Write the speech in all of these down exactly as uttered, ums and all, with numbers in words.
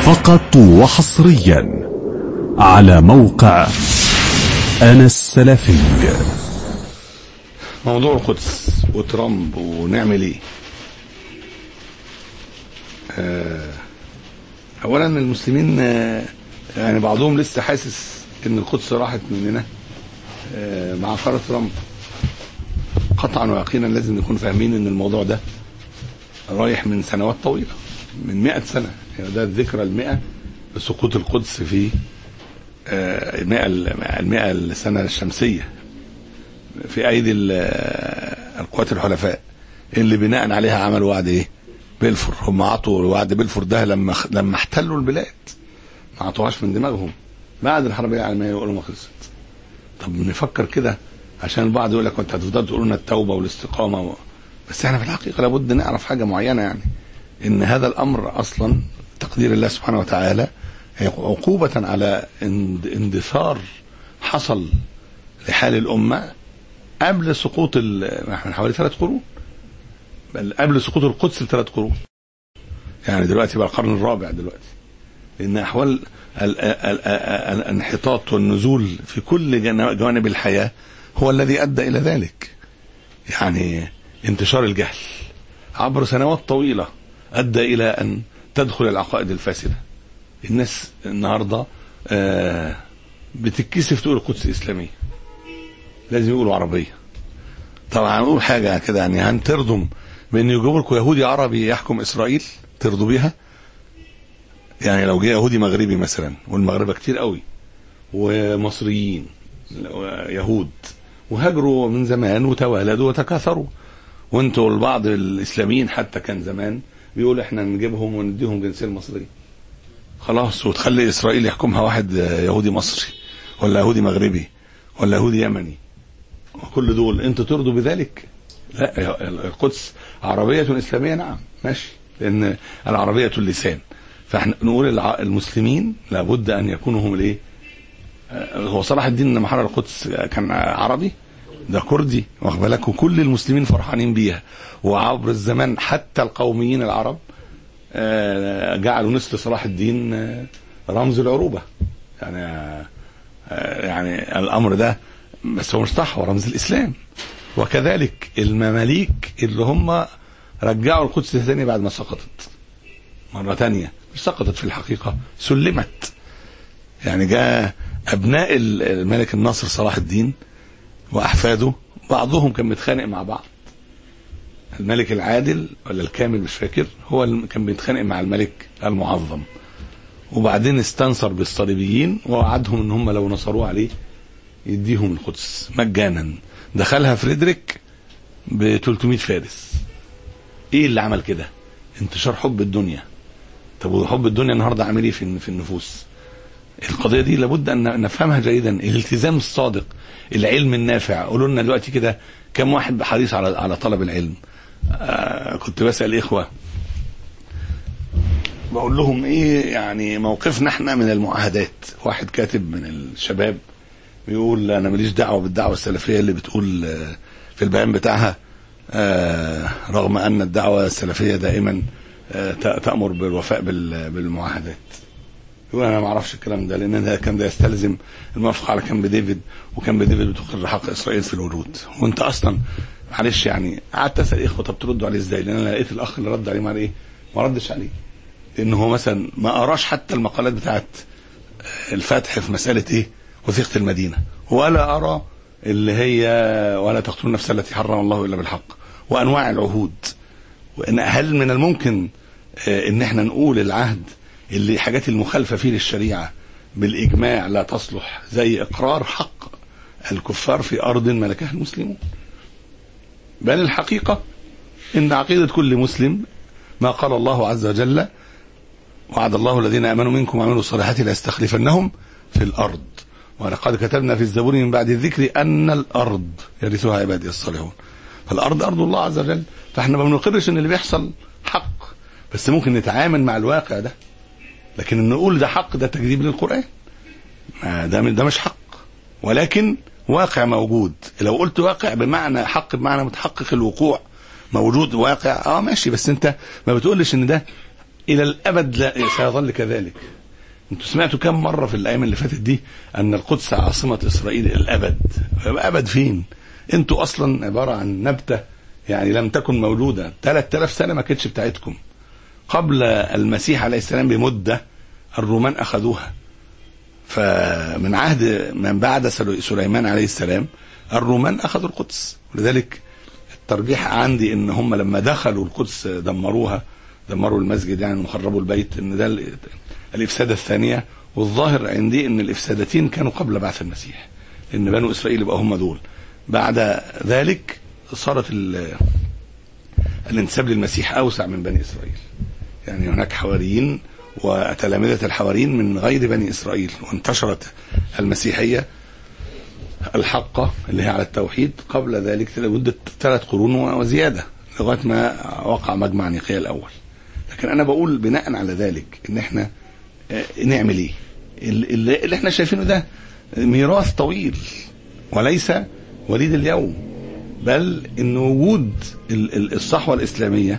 فقط وحصريا على موقع أنا السلفي. موضوع القدس وترامب ونعمل ايه؟ آه اولا المسلمين آه يعني بعضهم لسه حاسس ان القدس راحت مننا آه مع قرار ترامب. قطعا ويقينا لازم نكون فاهمين ان الموضوع ده رايح من سنوات طويله، من مئة سنه. يعني ده الذكرى المئة لسقوط القدس في آه المئة المئة السنه الشمسيه في ايدي القوات الحلفاء اللي بناء عليها عملوا وعد ايه؟ بلفور. هم عطوا وعد بلفور ده لما لما احتلوا البلاد، ما عطوهاش من دماغهم بعد الحرب العالميه يقولوا ما خلصت. طب نفكر كده، عشان البعض يقول لك انت هتفضلوا تقولوا لنا التوبه والاستقامه و... بس احنا في الحقيقه لابد نعرف حاجه معينه، يعني ان هذا الامر اصلا تقدير الله سبحانه وتعالى عقوبه على اندثار حصل لحال الامه قبل سقوط من حوالي ثلاث قرون، بل قبل سقوط القدس بثلاث قرون. يعني دلوقتي بقى القرن الرابع دلوقتي، لأن أحوال الانحطاط والنزول في كل جوانب الحياة هو الذي أدى إلى ذلك. يعني انتشار الجهل عبر سنوات طويلة أدى إلى أن تدخل العقائد الفاسدة. الناس النهاردة بتتكسف تقول القدس إسلامية، لازم يقولوا عربية. طبعا هنقول حاجة كده، يعني هنترضم بأن يجيبوا لكم يهودي عربي يحكم إسرائيل ترضوا بيها؟ يعني لو جه يهودي مغربي مثلا، والمغربة كتير قوي، ومصريين يهود وهاجروا من زمان وتوالدوا وتكاثروا، وانتوا البعض الإسلاميين حتى كان زمان بيقول احنا نجيبهم ونديهم جنسية المصرية خلاص، وتخلي إسرائيل يحكمها واحد يهودي مصري ولا يهودي مغربي ولا يهودي يمني، وكل دول انتوا ترضوا بذلك؟ لا، القدس عربية إسلامية نعم ماشي، لأن العربية اللسان. فاحنا نقول المسلمين لابد أن يكونوا هم الايه؟ هو صلاح الدين لما حرر القدس كان عربي؟ ده كردي، واخد بالك؟ وكل المسلمين فرحانين بيها، وعبر الزمان حتى القوميين العرب جعلوا نسل صلاح الدين رمز العروبة. يعني يعني الأمر ده بس هو مش صح، هو رمز الإسلام. وكذلك المماليك اللي هم رجعوا القدس ثاني بعد ما سقطت مرة تانية، مش سقطت في الحقيقة، سلمت. يعني جاء أبناء الملك الناصر صلاح الدين وأحفاده، بعضهم كان متخانق مع بعض. الملك العادل ولا الكامل مش فاكر، هو اللي كان بيتخانق مع الملك المعظم، وبعدين استنصر بالصليبيين ووعدهم ان هم لو نصروا عليه يديهم القدس مجانا. دخلها فريدريك ب ثلاثمئة فارس. ايه اللي عمل كده؟ انتشار حب الدنيا. طب وحب الدنيا النهارده عامل ايه في في النفوس؟ القضيه دي لابد ان نفهمها جيدا. الالتزام الصادق، العلم النافع. قولوا لنا دلوقتي كده كم واحد حريص على على طلب العلم؟ آه كنت بسال اخوه بقول لهم ايه يعني موقفنا احنا من المعاهدات. واحد كاتب من الشباب بيقول انا ماليش دعوه بالدعوه السلفيه اللي بتقول في البيان بتاعها رغم ان الدعوه السلفيه دائما تامر بالوفاء بالمعاهدات. يقول انا ما اعرفش الكلام ده، لان ده كان ده يستلزم الموافقه على كامب ديفيد، وكامب ديفيد بتقر حق اسرائيل في الوجود. وانت اصلا معلش يعني قعدت اسال اخوه طب تردوا عليه ازاي؟ لان انا لقيت الاخ اللي رد عليه مع ايه؟ ما ردش عليه، لانه هو مثلا ما قراش حتى المقالات بتاعت الفتح في مساله ايه؟ وثيقه المدينه، ولا ارى اللي هي ولا تقتلوا النفس التي حرم الله الا بالحق، وانواع العهود. وان هل من الممكن ان احنا نقول العهد اللي حاجات المخالفه فيه للشريعه بالاجماع لا تصلح، زي اقرار حق الكفار في ارض ملكها المسلمون؟ بل الحقيقه ان عقيده كل مسلم ما قال الله عز وجل وعد الله الذين امنوا منكم وعملوا الصالحات ليستخلفنهم في الارض، ولقد كتبنا في الزبور من بعد الذكر ان الارض يرثها عبادي الصالحون. فالارض ارض الله عز وجل. فاحنا ما بنقرش ان اللي بيحصل حق، بس ممكن نتعامل مع الواقع ده. لكن نقول ده حق ده تكذيب للقران، ده ده مش حق، ولكن واقع موجود. لو قلت واقع بمعنى حق بمعنى متحقق الوقوع موجود واقع، اه ماشي، بس انت ما بتقولش ان ده الى الابد لا سيظل كذلك. انتوا سمعتوا كم مرة في الايام اللي فاتت دي ان القدس عاصمة اسرائيل الى الابد؟ ابد فين؟ انتوا اصلا عبارة عن نبتة يعني لم تكن مولودة، ثلاثة آلاف سنة ما كانتش بتاعتكم. قبل المسيح عليه السلام بمدة الرومان اخذوها، فمن عهد من بعد سليمان عليه السلام الرومان اخذوا القدس. ولذلك الترجيح عندي ان هم لما دخلوا القدس دمروها، دمروا المسجد يعني وخربوا البيت، ان ده الافسادة الثانية. والظاهر عندي ان الافسادتين كانوا قبل بعث المسيح، ان بنو اسرائيل يبقى هم دول. بعد ذلك صارت الانتساب للمسيح اوسع من بني اسرائيل، يعني هناك حواريين وتلامذة الحواريين من غير بني اسرائيل، وانتشرت المسيحية الحقة اللي هي على التوحيد قبل ذلك لمدة ثلاث قرون وزيادة، لغاية ما وقع مجمع نيقيا الأول. لكن أنا بقول بناء على ذلك إن إحنا نعمل إيه؟ اللي, اللي إحنا شايفينه ده ميراث طويل وليس وليد اليوم، بل إن وجود الصحوة الإسلامية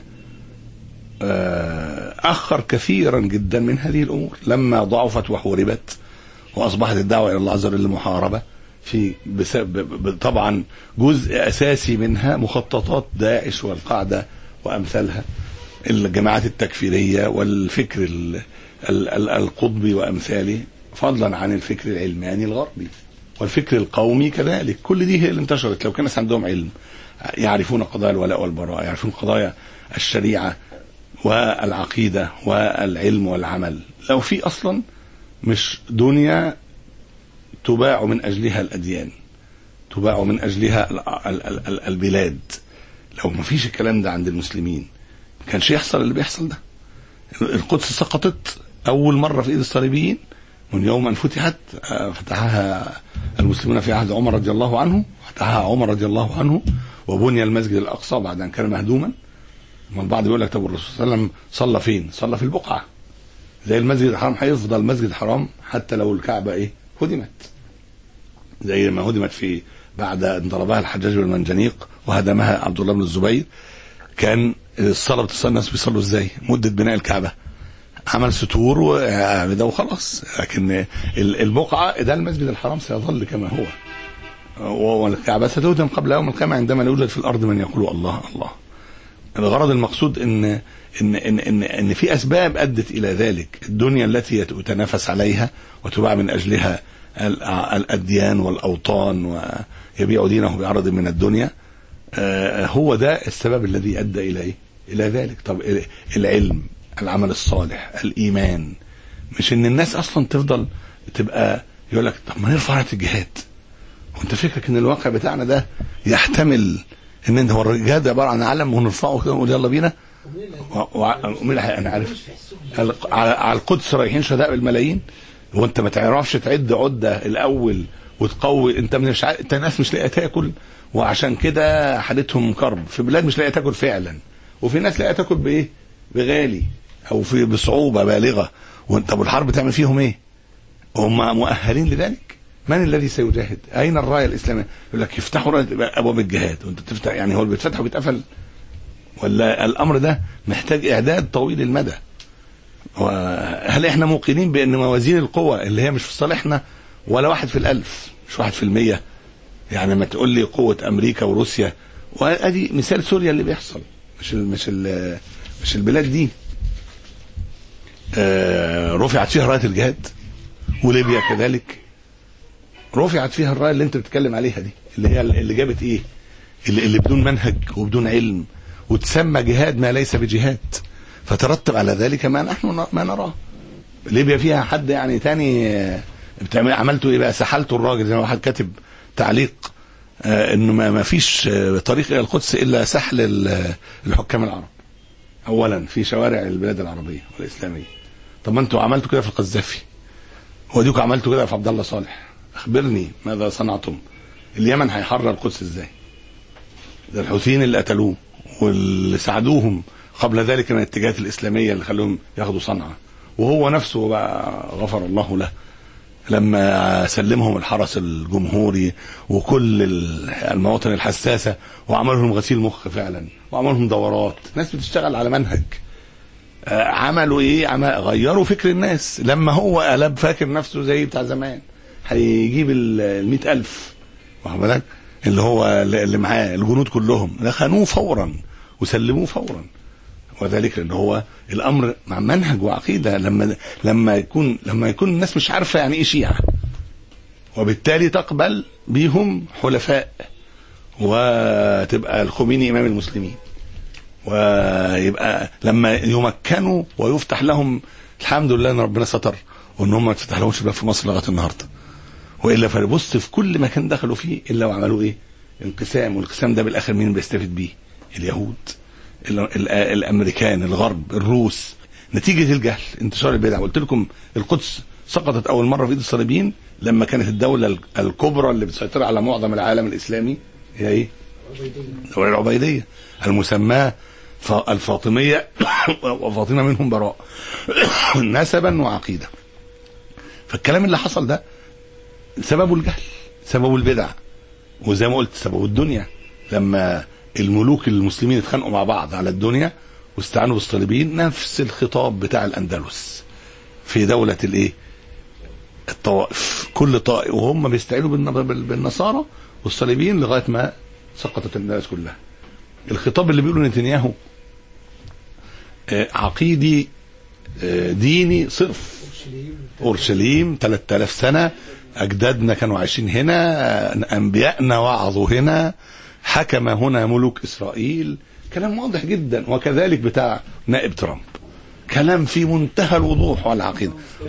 أخر كثيرا جدا من هذه الأمور لما ضعفت وحوربت وأصبحت الدعوة إلى الله عز وجل محاربة في بسبب طبعا جزء أساسي منها مخططات داعش والقاعدة وأمثالها، الجماعات التكفيرية والفكر ال ال ال القطبي وأمثاله، فضلا عن الفكر العلماني الغربي والفكر القومي كذلك. كل دي هي اللي انتشرت. لو كان الناس عندهم علم يعرفون قضايا الولاء والبراء، يعرفون قضايا الشريعة والعقيدة والعلم والعمل، لو في أصلا مش دنيا تباع من أجلها الأديان، تباع من أجلها البلاد، لو ما فيش الكلام ده عند المسلمين ما كانش يحصل اللي بيحصل ده. القدس سقطت أول مرة في إيد الصليبيين من يوم أن فتحت، فتحها المسلمون في عهد عمر رضي الله عنه، فتحها عمر رضي الله عنه، وبني المسجد الأقصى بعد أن كان مهدوما. والبعض يقول لك طب الرسول صلى الله عليه وسلم صلى فين؟ صلى في البقعة. زي المسجد الحرام هيفضل المسجد الحرام حتى لو الكعبة إيه؟ هدمت، زي ما هدمت في بعد ان ضربها الحجاج بالمنجنيق وهدمها عبد الله بن الزبير. كان الصلاه بتصلي الناس بيصلوا ازاي؟ مده بناء الكعبه عمل ستور وده وخلاص. لكن البقعه ده المسجد الحرام سيظل كما هو، والكعبه ستهدم قبل يوم القيامه عندما لا يوجد في الارض من يقول الله الله. الغرض المقصود ان ان ان ان, إن في اسباب ادت الى ذلك. الدنيا التي يتنافس عليها وتباع من اجلها الأديان والأوطان ويبيع دينه بعرض من الدنيا، هو ده السبب الذي أدى إلى إيه؟ إلى ذلك. طب العلم، العمل الصالح، الإيمان، مش إن الناس أصلا تفضل تبقى يقول لك طب ما نرفع راية الجهاد، وأنت فكرك إن الواقع بتاعنا ده يحتمل إن أنت هو الجهاد عبارة عن علم ونرفعه كده ونقول يلا بينا؟ ومين أنا عارف على القدس رايحين شهداء بالملايين، وانت ما تعرفش تعد عده الاول وتقوي. انت مش ع... انت ناس مش لاقيه تاكل، وعشان كده حالتهم كرب في بلاد مش لاقيه تاكل فعلا، وفي ناس لاقيه تاكل بايه؟ بغالي او في بصعوبه بالغه. وانت ابو الحرب تعمل فيهم ايه؟ هم مؤهلين لذلك؟ من الذي سيجاهد؟ اين الرايه الاسلاميه؟ يقول لك يفتحوا ابواب الجهاد وانت تفتح، يعني هو اللي بيتفتح وبيتقفل؟ ولا الامر ده محتاج اعداد طويل المدى؟ وهل احنا موقنين بان موازين القوى اللي هي مش في صالحنا ولا واحد في الالف، مش واحد في المية؟ يعني ما تقول لي قوة امريكا وروسيا، وادي مثال سوريا اللي بيحصل، مش ال مش ال مش البلاد دي آه رفعت فيها راية الجهاد، وليبيا كذلك رفعت فيها الراية اللي انت بتتكلم عليها دي، اللي هي اللي جابت ايه؟ اللي, اللي بدون منهج وبدون علم، وتسمى جهاد ما ليس بجهاد، فترتب على ذلك ما نحن ما نراه. ليبيا فيها حد يعني تاني بتعمل عملته ايه بقى؟ سحلته الراجل زي ما واحد كاتب تعليق آه انه ما فيش طريق الى القدس الا سحل الحكام العرب اولا في شوارع البلاد العربيه والاسلاميه. طب ما انتوا عملتوا كده في القذافي، وديكوا عملتوا كده في عبد الله صالح، اخبرني ماذا صنعتم؟ اليمن هيحرر القدس ازاي؟ ده الحوثيين اللي قتلوه واللي ساعدوهم قبل ذلك من الاتجاهات الإسلامية اللي خلوهم ياخدوا صنعاء، وهو نفسه بقى غفر الله له لما سلمهم الحرس الجمهوري وكل المواطن الحساسة، وعملهم غسيل مخ فعلا، وعملهم دورات، ناس بتشتغل على منهج. عملوا ايه؟ عمل غيروا فكر الناس. لما هو قلب فاكر نفسه زي بتاع زمان هيجيب المئة ألف واخد بالك اللي هو اللي معاه الجنود كلهم ده خانوه فورا وسلموه فورا. وذلك لان هو الامر مع منهج وعقيده. لما لما يكون لما يكون الناس مش عارفه يعني ايه شيعه وبالتالي تقبل بيهم حلفاء وتبقى الخميني امام المسلمين، ويبقى لما يمكنوا ويفتح لهم الحمد لله ان ربنا ستر وان هم ما اتفتح لهمش باب في مصر لغايه النهارده. والا فبص في كل مكان دخلوا فيه الا وعملوا ايه؟ انقسام. والانقسام ده بالاخر مين بيستفيد بيه؟ اليهود، الامريكان، الغرب، الروس، نتيجه الجهل، انتشار البدع. قلت لكم القدس سقطت اول مره في ايد الصليبيين لما كانت الدوله الكبرى اللي بتسيطر على معظم العالم الاسلامي هي ايه؟ الدوله العبيديه المسماه الفاطميه وفاطمه منهم براء نسبا وعقيده. فالكلام اللي حصل ده سببه الجهل، سببه البدع، وزي ما قلت سببه الدنيا. لما الملوك المسلمين اتخانقوا مع بعض على الدنيا واستعانوا بالصليبيين، نفس الخطاب بتاع الاندلس في دولة الايه؟ الطوائف. كل طائف وهم بيستعينوا بالنصارى والصليبيين لغاية ما سقطت الناس كلها. الخطاب اللي بيقوله نتنياهو عقيدي ديني صرف. اورشليم ثلاثة آلاف سنة، اجدادنا كانوا عايشين هنا، انبيائنا وعظوا هنا، حكم هنا ملوك اسرائيل. كلام واضح جدا. وكذلك بتاع نائب ترامب كلام في منتهى الوضوح والعقيده.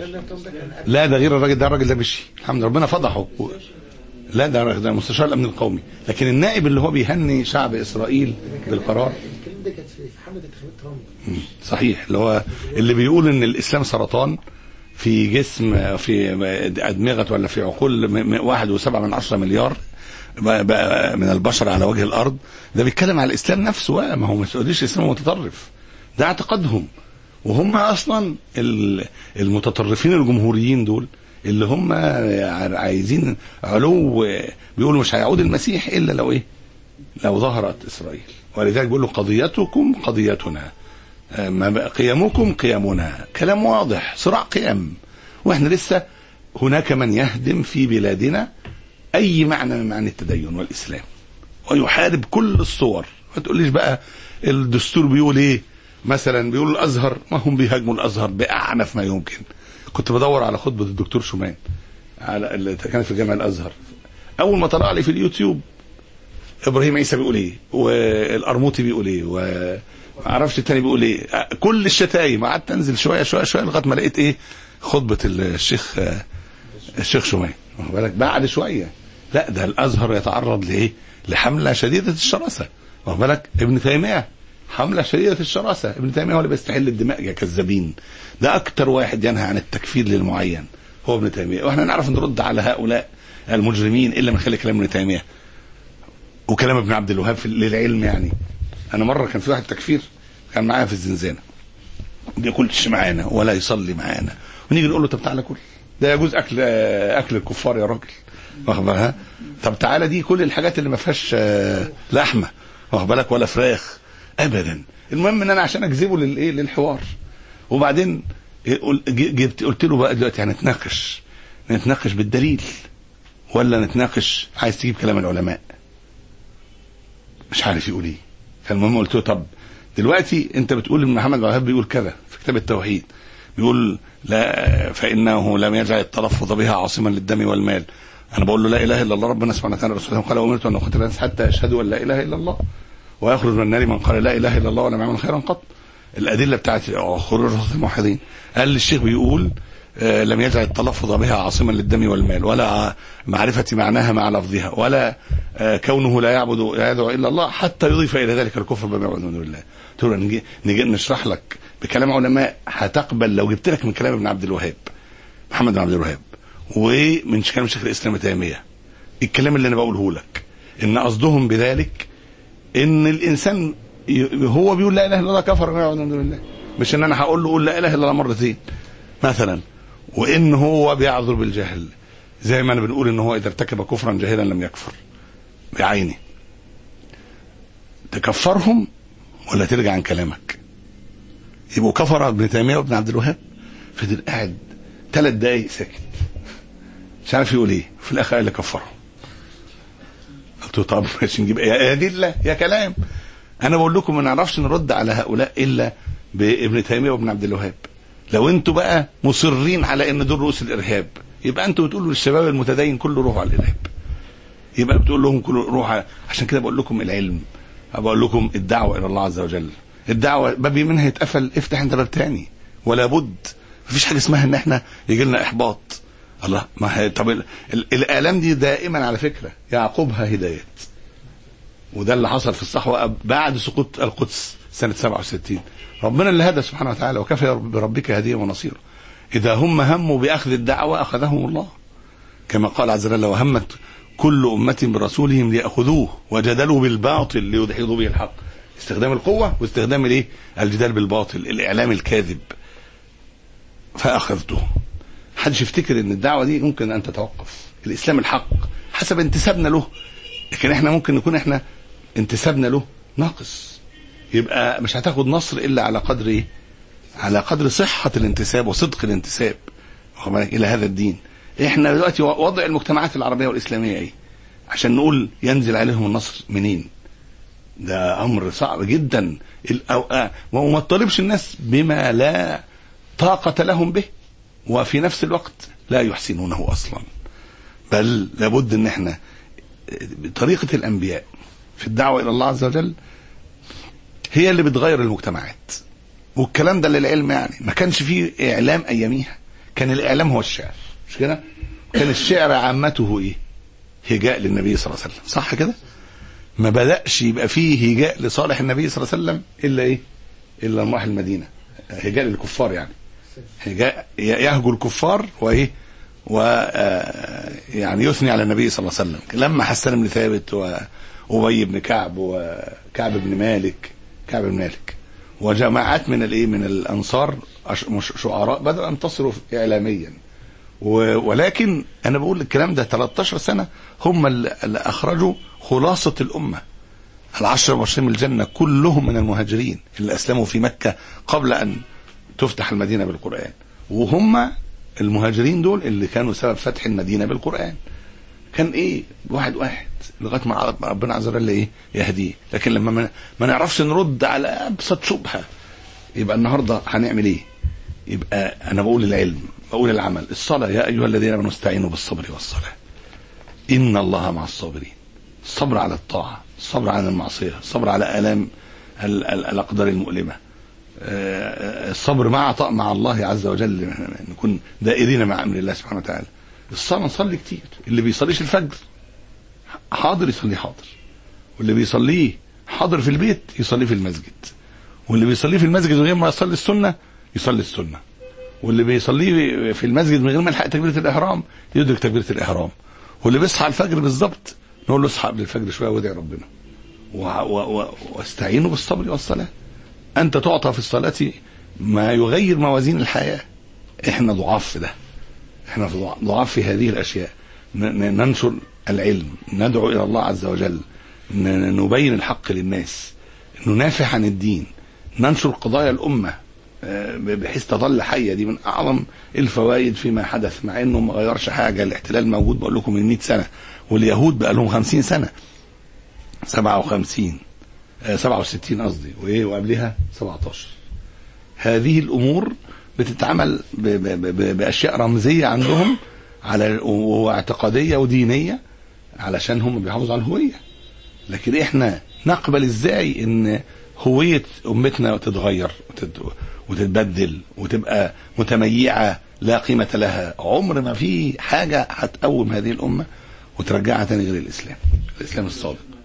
لا ده غير الراجل ده، الراجل ده مشي الحمد لله ربنا فضحه. لا ده ده مستشار الامن القومي. لكن النائب اللي هو بيهني شعب اسرائيل بالقرار الكلام ده كانت في حمله انتخابات ترامب. صحيح. اللي هو اللي بيقول ان الاسلام سرطان في جسم في ادمغه ولا في عقول واحد وسبعة من عشرة مليار من البشر على وجه الارض. ده بيتكلم على الاسلام نفسه. ما هو ما تقوليش اسلام متطرف، ده اعتقادهم. وهم اصلا المتطرفين الجمهوريين دول اللي هم عايزين علو، بيقولوا مش هيعود المسيح الا لو ايه؟ لو ظهرت اسرائيل. ولذلك بيقولوا قضيتكم قضيتنا، قيمكم قيمنا. كلام واضح، صراع قيم. واحنا لسه هناك من يهدم في بلادنا اي معنى من معاني التدين والاسلام ويحارب كل الصور. ما تقوليش بقى الدستور بيقول ايه مثلا، بيقول الازهر، ما هم بيهاجموا الازهر باعنف ما يمكن. كنت بدور على خطبه الدكتور شومان على اللي كان في جامع الازهر، اول ما طلع لي في اليوتيوب ابراهيم عيسى بيقول ايه والقرموطي بيقول ايه وما اعرفش التاني بيقول ايه، كل الشتايم. قعدت انزل شويه شويه شويه لغايه ما لقيت ايه؟ خطبه الشيخ الشيخ شومان. واخد بالك؟ بعد شويه لا ده الازهر يتعرض لايه؟ لحمله شديده الشراسه. واخد بالك؟ ابن تيميه حمله شديده الشراسه. ابن تيميه هو اللي بيستحل الدماء يا كذابين. ده اكتر واحد ينهى عن التكفير للمعين هو ابن تيميه. واحنا نعرف نرد على هؤلاء المجرمين الا من خلال كلام ابن تيميه وكلام ابن عبد الوهاب للعلم. يعني انا مره كان في واحد تكفير كان معايا في الزنزانه، ما بياكلش معانا ولا يصلي معانا، ونيجي نقول له طب تعالى كل، ده يجوز اكل اكل الكفار يا راجل. واخد بالك؟ طب تعالى دي كل الحاجات اللي ما فيهاش لحمه، واخد بالك، ولا فراخ ابدا. المهم ان انا عشان اجذبه للايه؟ للحوار. وبعدين جبت قلت له بقى دلوقتي هنتناقش نتناقش بالدليل ولا نتناقش عايز تجيب كلام العلماء؟ مش عارف يقول ايه. فالمهم قلت له طب دلوقتي انت بتقول ان محمد الوهاب بيقول كذا في كتاب التوحيد، بيقول لا فانه لم يجعل التلفظ بها عاصما للدم والمال. انا بقول له لا اله الا الله، ربنا سبحانه وتعالى رسوله قال امرت ان اقتل الناس حتى يشهدوا ان لا اله الا الله ويخرج من النار من قال لا اله الا الله ولم يعمل خيرا قط. الادله بتاعت خروج الموحدين. قال لي الشيخ بيقول آه لم يجعل التلفظ بها عاصما للدم والمال ولا معرفه معناها مع لفظها ولا آه كونه لا يعبد لا يدعو الا الله حتى يضيف الى ذلك الكفر بما يعبد من دون الله. قلت له نجي, نجي نشرح لك بكلام علماء هتقبل لو جبت لك من كلام ابن عبد الوهاب محمد بن عبد الوهاب ومن كلام شيخ الاسلام ابن تيميه الكلام اللي انا بقوله لك، ان قصدهم بذلك ان الانسان هو بيقول لا اله الا الله كفر بما يعبد من دون الله، مش ان انا هقول له قول لا اله الا الله مرتين مثلا. وان هو بيعذر بالجهل زي ما انا بنقول ان هو اذا ارتكب كفرا جاهلا لم يكفر بعينه. تكفرهم ولا ترجع عن كلامك؟ يبقوا كفر ابن تيميه وابن عبد الوهاب. فضل قاعد ثلاث دقايق ساكت مش عارف يقول ايه، في الاخر قال لي كفرهم. قلت له طب مش نجيب يا ادله يا كلام. انا بقول لكم ما نعرفش نرد على هؤلاء الا بابن تيميه وابن عبد الوهاب. لو انتوا بقى مصرين على ان دول رؤوس الارهاب، يبقى انتوا بتقولوا للشباب المتدين كله روحوا على الارهاب، يبقى بتقول لهم كله روحوا. عشان كده بقول لكم العلم، بقول لكم الدعوه الى الله عز وجل. الدعوه باب منها يتقفل، افتح انت باب تاني، ولا بد. مفيش حاجه اسمها ان احنا يجي لنا احباط. الله ما هي طب ال... ال... الاعلام دي دائما على فكره يعقبها هدايات، وده اللي حصل في الصحوه بعد سقوط القدس سنه سبعة وستين. ربنا اللي هدى سبحانه وتعالى، وكفى بربك هديا ونصيرا. اذا هم هموا باخذ الدعوه اخذهم الله، كما قال عز وجل وهمت كل امه برسولهم لياخذوه وجدلوا بالباطل ليدحضوا به الحق. استخدام القوه واستخدام الايه؟ الجدال بالباطل، الاعلام الكاذب. فاخذته. حدش يفتكر ان الدعوه دي ممكن ان تتوقف. الاسلام الحق حسب انتسابنا له، لكن احنا ممكن نكون احنا انتسابنا له ناقص، يبقى مش هتاخد نصر الا على قدر ايه؟ على قدر صحه الانتساب وصدق الانتساب الى هذا الدين. احنا دلوقتي وضع المجتمعات العربيه والاسلاميه ايه عشان نقول ينزل عليهم النصر منين؟ ده امر صعب جدا. وما تطالبش الناس بما لا طاقه لهم به، وفي نفس الوقت لا يحسنونه اصلا. بل لابد ان احنا طريقه الانبياء في الدعوه الى الله عز وجل هي اللي بتغير المجتمعات. والكلام ده للعلم، يعني ما كانش فيه اعلام اياميها، كان الاعلام هو الشعر، مش كده؟ كان الشعر عامته ايه؟ هجاء للنبي صلى الله عليه وسلم، صح كده؟ ما بدأش يبقى فيه هجاء لصالح النبي صلى الله عليه وسلم الا ايه؟ الا لما راح المدينه. هجاء للكفار، يعني هجاء يهجو الكفار وايه؟ و يعني يثني على النبي صلى الله عليه وسلم. لما حسن بن ثابت وأبي بن كعب وكعب بن مالك كعب بن مالك وجماعات من الايه؟ من الانصار شعراء بدأوا ينتصروا اعلاميا. ولكن انا بقول الكلام ده ثلاثة عشر سنه هم اللي اخرجوا خلاصه الامه. العشرة المبشرين بالجنه كلهم من المهاجرين اللي اسلموا في مكه قبل ان تفتح المدينه بالقران، وهم المهاجرين دول اللي كانوا سبب فتح المدينه بالقران. كان ايه؟ واحد واحد لغايه ما ربنا عز وجل ايه؟ يهديه. لكن لما ما نعرفش نرد على ابسط شبهه، يبقى النهارده هنعمل ايه؟ يبقى انا بقول العلم، بقول العمل. الصلاه يا ايها الذين امنوا استعينوا بالصبر والصلاه ان الله مع الصابرين. الصبر على الطاعه، الصبر على المعصيه، الصبر على الام الاقدار المؤلمه، الصبر مع طاعة مع الله عز وجل، نكون دائرين مع امر الله سبحانه وتعالى. الصلاه نصلي كتير. اللي بيصليش الفجر حاضر يصلي حاضر، واللي بيصليه حاضر في البيت يصلي في المسجد، واللي بيصليه في المسجد من غير ما يصلي السنه يصلي السنه، واللي بيصليه في المسجد من غير ما يلحق تكبيره الاحرام يدرك تكبيره الاحرام، واللي بيصحى الفجر بالظبط نقول له اصحى قبل الفجر شويه وادعي ربنا. واستعينوا بالصبر والصلاه. انت تعطى في الصلاه ما يغير موازين الحياه. احنا ضعاف في ده، احنا ضعاف في هذه الاشياء. ننشر العلم، ندعو الى الله عز وجل، نبين الحق للناس، ندافع عن الدين، ننشر قضايا الامه بحيث تظل حيه. دي من اعظم الفوائد فيما حدث، مع انه ما غيرش حاجه. الاحتلال موجود بقول لكم من مئة سنه، واليهود بقى لهم خمسين سنه، سبعة وخمسين سبعة وستين قصدي، وايه وقبلها سبعة عشر. هذه الامور بتتعمل ب ب ب باشياء رمزيه عندهم على واعتقاديه ودينيه علشان هم بيحافظوا على الهويه. لكن احنا نقبل ازاي ان هويه امتنا تتغير وتتبدل وتبقى متميعه لا قيمه لها؟ عمر ما في حاجه هتقوم هذه الامه وترجعها تاني غير الاسلام، الاسلام الصادق.